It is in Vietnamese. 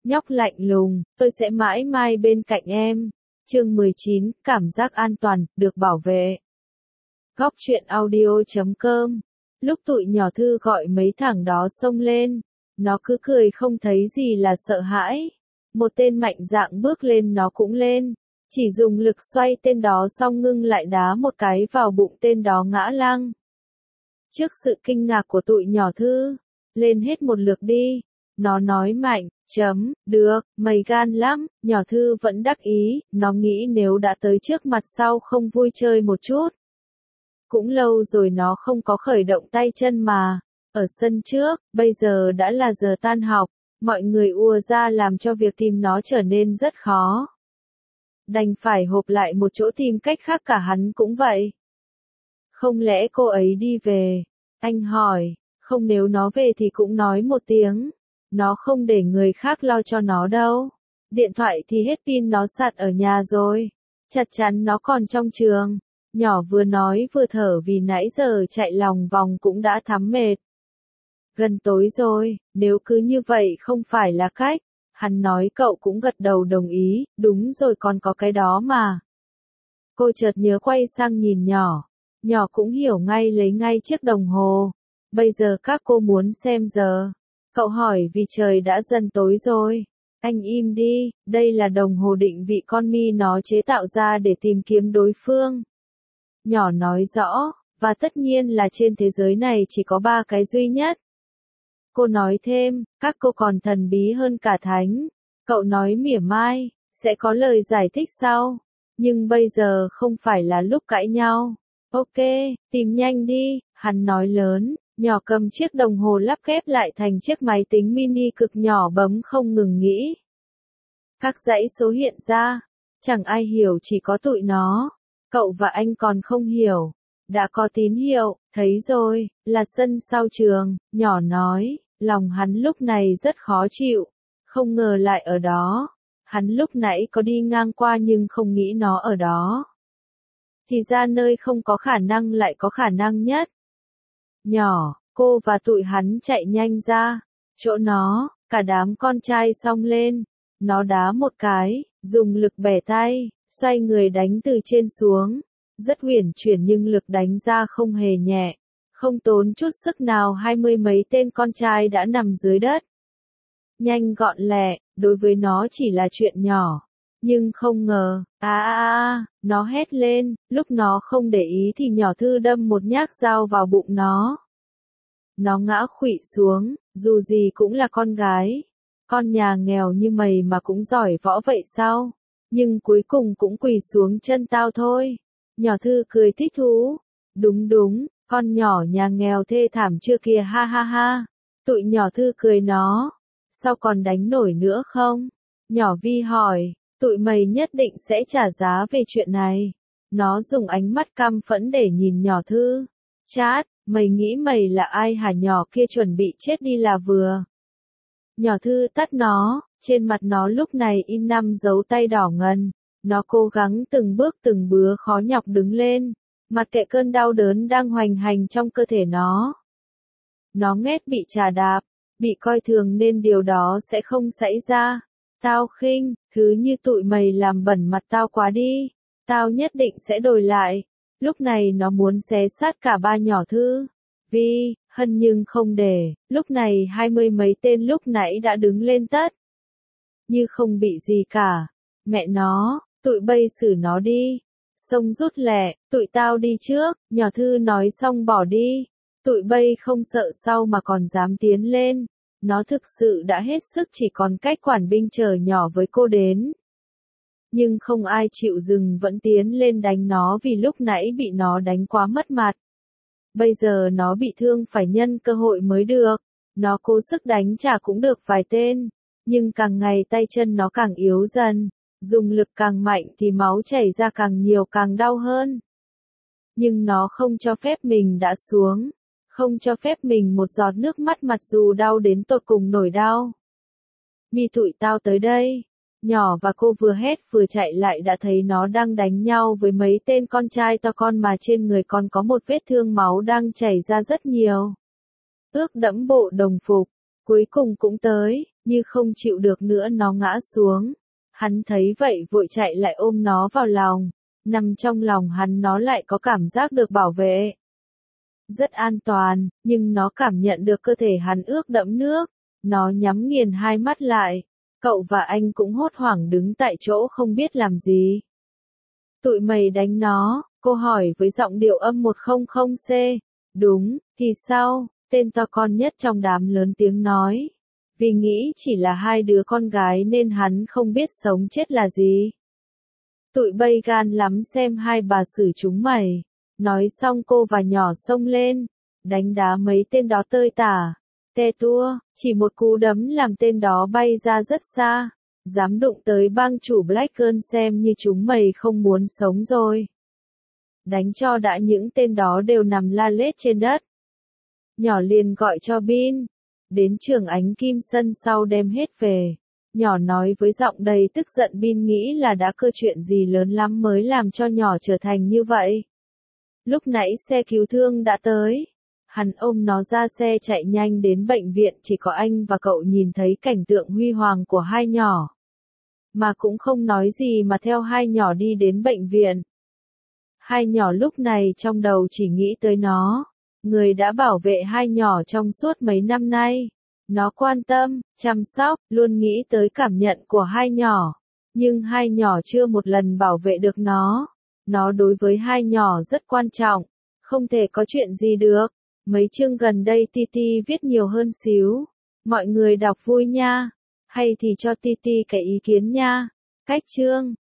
Nhóc lạnh lùng, tôi sẽ mãi mãi bên cạnh em. Chương 19, cảm giác an toàn, được bảo vệ. Góc truyện audio.com. Lúc tụi nhỏ Thư gọi mấy thằng đó xông lên, nó cứ cười không thấy gì là sợ hãi. Một tên mạnh dạn bước lên nó cũng lên, chỉ dùng lực xoay tên đó xong ngưng lại đá một cái vào bụng tên đó ngã lăng. Trước sự kinh ngạc của tụi nhỏ Thư, lên hết một lượt đi. Nó nói mạnh, được, mày gan lắm, nhỏ Thư vẫn đắc ý, nó nghĩ nếu đã tới trước mặt sau không vui chơi một chút. Cũng lâu rồi nó không có khởi động tay chân mà, ở sân trước, bây giờ đã là giờ tan học, mọi người ùa ra làm cho việc tìm nó trở nên rất khó. Đành phải họp lại một chỗ tìm cách khác cả hắn cũng vậy. Không lẽ cô ấy đi về? Anh hỏi, không nếu nó về thì cũng nói một tiếng. Nó không để người khác lo cho nó đâu. Điện thoại thì hết pin nó sạc ở nhà rồi. Chắc chắn nó còn trong trường. Nhỏ vừa nói vừa thở vì nãy giờ chạy lòng vòng cũng đã thấm mệt. Gần tối rồi, nếu cứ như vậy không phải là cách. Hắn nói cậu cũng gật đầu đồng ý, đúng rồi còn có cái đó mà. Cô chợt nhớ quay sang nhìn nhỏ. Nhỏ cũng hiểu ngay lấy ngay chiếc đồng hồ. Bây giờ các cô muốn xem giờ. Cậu hỏi vì trời đã dần tối rồi. Anh im đi, đây là đồng hồ định vị con Mi nó chế tạo ra để tìm kiếm đối phương. Nhỏ nói rõ, và tất nhiên là trên thế giới này chỉ có 3 cái duy nhất. Cô nói thêm, các cô còn thần bí hơn cả thánh. Cậu nói mỉa mai, sẽ có lời giải thích sau. Nhưng bây giờ không phải là lúc cãi nhau. Ok, tìm nhanh đi, hắn nói lớn. Nhỏ cầm chiếc đồng hồ lắp ghép lại thành chiếc máy tính mini cực nhỏ bấm không ngừng nghĩ. Các dãy số hiện ra, chẳng ai hiểu chỉ có tụi nó. Cậu và anh còn không hiểu. Đã có tín hiệu, thấy rồi, là sân sau trường, nhỏ nói, lòng hắn lúc này rất khó chịu. Không ngờ lại ở đó. Hắn lúc nãy có đi ngang qua nhưng không nghĩ nó ở đó. Thì ra nơi không có khả năng lại có khả năng nhất. Nhỏ, cô và tụi hắn chạy nhanh ra. Chỗ nó, cả đám con trai xông lên. Nó đá một cái, dùng lực bẻ tay, xoay người đánh từ trên xuống. Rất uyển chuyển nhưng lực đánh ra không hề nhẹ. Không tốn chút sức nào 20 mấy tên con trai đã nằm dưới đất. Nhanh gọn lẹ, đối với nó chỉ là chuyện nhỏ. Nhưng không ngờ, nó hét lên, lúc nó không để ý thì nhỏ Thư đâm một nhát dao vào bụng nó. Nó ngã khuỵu xuống, dù gì cũng là con gái. Con nhà nghèo như mày mà cũng giỏi võ vậy sao? Nhưng cuối cùng cũng quỳ xuống chân tao thôi. Nhỏ Thư cười thích thú. Đúng, con nhỏ nhà nghèo thê thảm chưa kìa ha ha ha. Tụi nhỏ Thư cười nó. Sao còn đánh nổi nữa không? Nhỏ Vi hỏi, tụi mày nhất định sẽ trả giá về chuyện này. Nó dùng ánh mắt căm phẫn để nhìn nhỏ Thư. Chát, mày nghĩ mày là ai hả? Nhỏ kia chuẩn bị chết đi là vừa. Nhỏ Thư tắt nó, trên mặt nó lúc này in 5 dấu tay đỏ ngần. Nó cố gắng từng bước từng bứa khó nhọc đứng lên, mặc kệ cơn đau đớn đang hoành hành trong cơ thể nó. Nó ghét bị chà đạp, bị coi thường nên điều đó sẽ không xảy ra. Tao khinh, thứ như tụi mày làm bẩn mặt tao quá đi. Tao nhất định sẽ đổi lại. Lúc này nó muốn xé xác cả 3 nhỏ Thư. Vi, Hân nhưng không để. Lúc này 20 mấy tên lúc nãy đã đứng lên tất. Như không bị gì cả. Mẹ nó, tụi bây xử nó đi. Xông rút lẹ, tụi tao đi trước. Nhỏ Thư nói xong bỏ đi. Tụi bây không sợ sau mà còn dám tiến lên. Nó thực sự đã hết sức chỉ còn cách quản binh chờ nhỏ với cô đến. Nhưng không ai chịu dừng vẫn tiến lên đánh nó vì lúc nãy bị nó đánh quá mất mặt. Bây giờ nó bị thương phải nhân cơ hội mới được. Nó cố sức đánh trả cũng được vài tên. Nhưng càng ngày tay chân nó càng yếu dần. Dùng lực càng mạnh thì máu chảy ra càng nhiều càng đau hơn. Nhưng nó không cho phép mình đã xuống. Không cho phép mình một giọt nước mắt mặc dù đau đến tột cùng nổi đau. Mi tụi tao tới đây. Nhỏ và cô vừa hét vừa chạy lại đã thấy nó đang đánh nhau với mấy tên con trai to con mà trên người còn có một vết thương máu đang chảy ra rất nhiều. Ướt đẫm bộ đồng phục. Cuối cùng cũng tới, như không chịu được nữa nó ngã xuống. Hắn thấy vậy vội chạy lại ôm nó vào lòng, nằm trong lòng hắn nó lại có cảm giác được bảo vệ. Rất an toàn, nhưng nó cảm nhận được cơ thể hắn ướt đẫm nước, nó nhắm nghiền hai mắt lại. Cậu và anh cũng hốt hoảng đứng tại chỗ không biết làm gì. Tụi mày đánh nó, cô hỏi với giọng điệu âm 100C. Đúng, thì sao? Tên to con nhất trong đám lớn tiếng nói. Vì nghĩ chỉ là hai đứa con gái nên hắn không biết sống chết là gì. Tụi bay gan lắm xem hai bà xử chúng mày. Nói xong cô và nhỏ xông lên, đánh đá mấy tên đó tơi tả. Te tua, chỉ một cú đấm làm tên đó bay ra rất xa. Dám đụng tới bang chủ Black Girl xem như chúng mày không muốn sống rồi. Đánh cho đã những tên đó đều nằm la lết trên đất. Nhỏ liền gọi cho Bin. Đến trường ánh kim sân sau đem hết về. Nhỏ nói với giọng đầy tức giận Bin nghĩ là đã cơ chuyện gì lớn lắm mới làm cho nhỏ trở thành như vậy. Lúc nãy xe cứu thương đã tới. Hắn ôm nó ra xe chạy nhanh đến bệnh viện, chỉ có anh và cậu nhìn thấy cảnh tượng huy hoàng của hai nhỏ. Mà cũng không nói gì mà theo hai nhỏ đi đến bệnh viện. Hai nhỏ lúc này trong đầu chỉ nghĩ tới nó. Người đã bảo vệ hai nhỏ trong suốt mấy năm nay. Nó quan tâm, chăm sóc, luôn nghĩ tới cảm nhận của hai nhỏ. Nhưng hai nhỏ chưa một lần bảo vệ được nó. Nó đối với hai nhỏ rất quan trọng. Không thể có chuyện gì được. Mấy chương gần đây Titi viết nhiều hơn xíu. Mọi người đọc vui nha. Hay thì cho Titi cái ý kiến nha. Cách chương